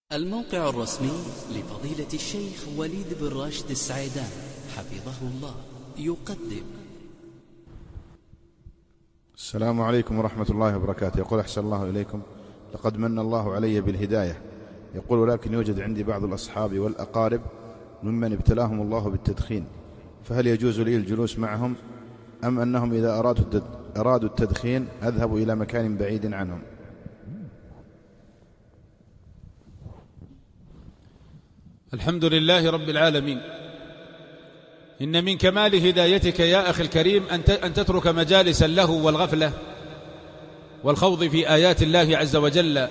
الموقع الرسمي لفضيلة الشيخ وليد بن راشد السعيدان حفظه الله يقدم. السلام عليكم ورحمة الله وبركاته. يقول أحسن الله إليكم، لقد من الله علي بالهداية. يقول ولكن يوجد عندي بعض الأصحاب والأقارب ممن ابتلاهم الله بالتدخين، فهل يجوز لي الجلوس معهم أم أنهم إذا أرادوا التدخين أذهبوا إلى مكان بعيد عنهم؟ الحمد لله رب العالمين. إن من كمال هدايتك يا أخي الكريم أن تترك مجالس اللهو والغفلة والخوض في آيات الله عز وجل،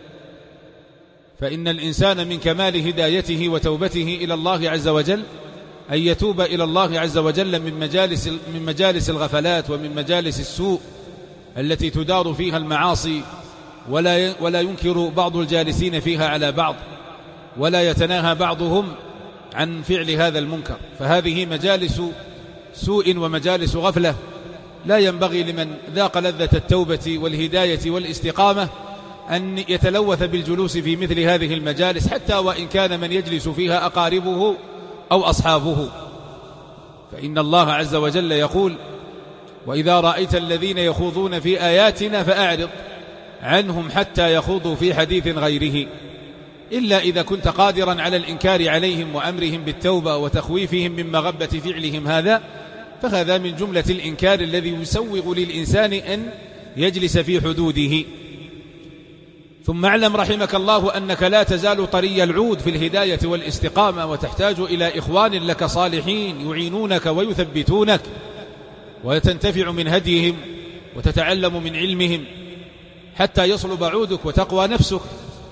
فإن الإنسان من كمال هدايته وتوبته إلى الله عز وجل أن يتوب إلى الله عز وجل من مجالس الغفلات ومن مجالس السوء التي تدار فيها المعاصي، ولا ينكر بعض الجالسين فيها على بعض، ولا يتناهى بعضهم عن فعل هذا المنكر. فهذه مجالس سوء ومجالس غفلة، لا ينبغي لمن ذاق لذة التوبة والهداية والاستقامة أن يتلوث بالجلوس في مثل هذه المجالس، حتى وإن كان من يجلس فيها أقاربه أو أصحابه. فإن الله عز وجل يقول: وإذا رأيت الذين يخوضون في آياتنا فأعرض عنهم حتى يخوضوا في حديث غيره، إلا إذا كنت قادرا على الإنكار عليهم وأمرهم بالتوبة وتخويفهم من مغبة فعلهم هذا، فهذا من جملة الإنكار الذي يسوغ للإنسان أن يجلس في حدوده. ثم اعلم رحمك الله أنك لا تزال طري العود في الهداية والاستقامة، وتحتاج إلى إخوان لك صالحين يعينونك ويثبتونك، وتنتفع من هديهم وتتعلم من علمهم حتى يصلب عودك وتقوى نفسك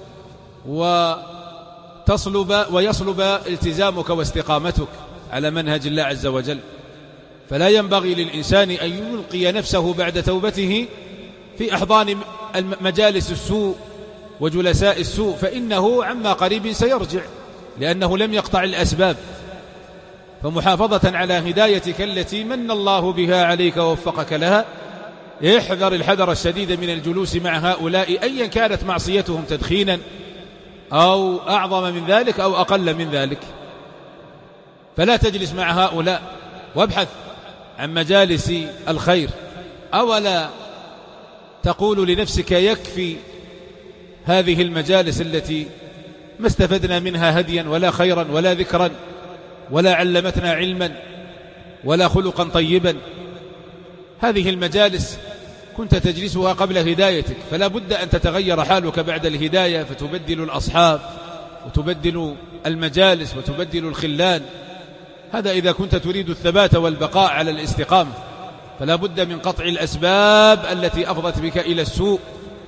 ويصلب التزامك واستقامتك على منهج الله عز وجل. فلا ينبغي للإنسان أن يلقي نفسه بعد توبته في أحضان مجالس السوء وجلساء السوء، فإنه عما قريب سيرجع، لأنه لم يقطع الأسباب. فمحافظة على هدايتك التي من الله بها عليك ووفقك لها، احذر الحذر الشديد من الجلوس مع هؤلاء أيا كانت معصيتهم، تدخينا أو أعظم من ذلك أو أقل من ذلك. فلا تجلس مع هؤلاء، وابحث عن مجالس الخير. أولا تقول لنفسك: يكفي هذه المجالس التي ما استفدنا منها هديا ولا خيرا ولا ذكرا ولا علمتنا علما ولا خلقا طيبا. هذه المجالس كنت تجلسها قبل هدايتك، فلا بد أن تتغير حالك بعد الهداية، فتبدل الأصحاب وتبدل المجالس وتبدل الخلان. هذا إذا كنت تريد الثبات والبقاء على الاستقامة، فلا بد من قطع الأسباب التي أفضت بك إلى السوء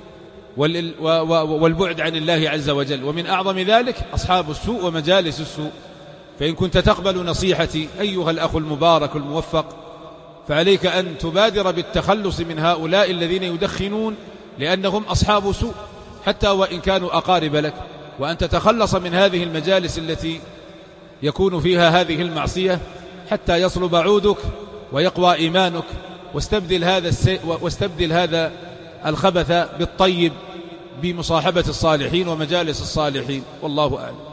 والبعد عن الله عز وجل. ومن أعظم ذلك أصحاب السوء ومجالس السوء. فإن كنت تقبل نصيحتي أيها الأخ المبارك الموفق، فعليك أن تبادر بالتخلص من هؤلاء الذين يدخنون، لأنهم أصحاب سوء حتى وإن كانوا أقارب لك، وأن تتخلص من هذه المجالس التي يكون فيها هذه المعصية حتى يصلب عودك ويقوى إيمانك، واستبدل هذا الخبث بالطيب بمصاحبة الصالحين ومجالس الصالحين. والله أعلم.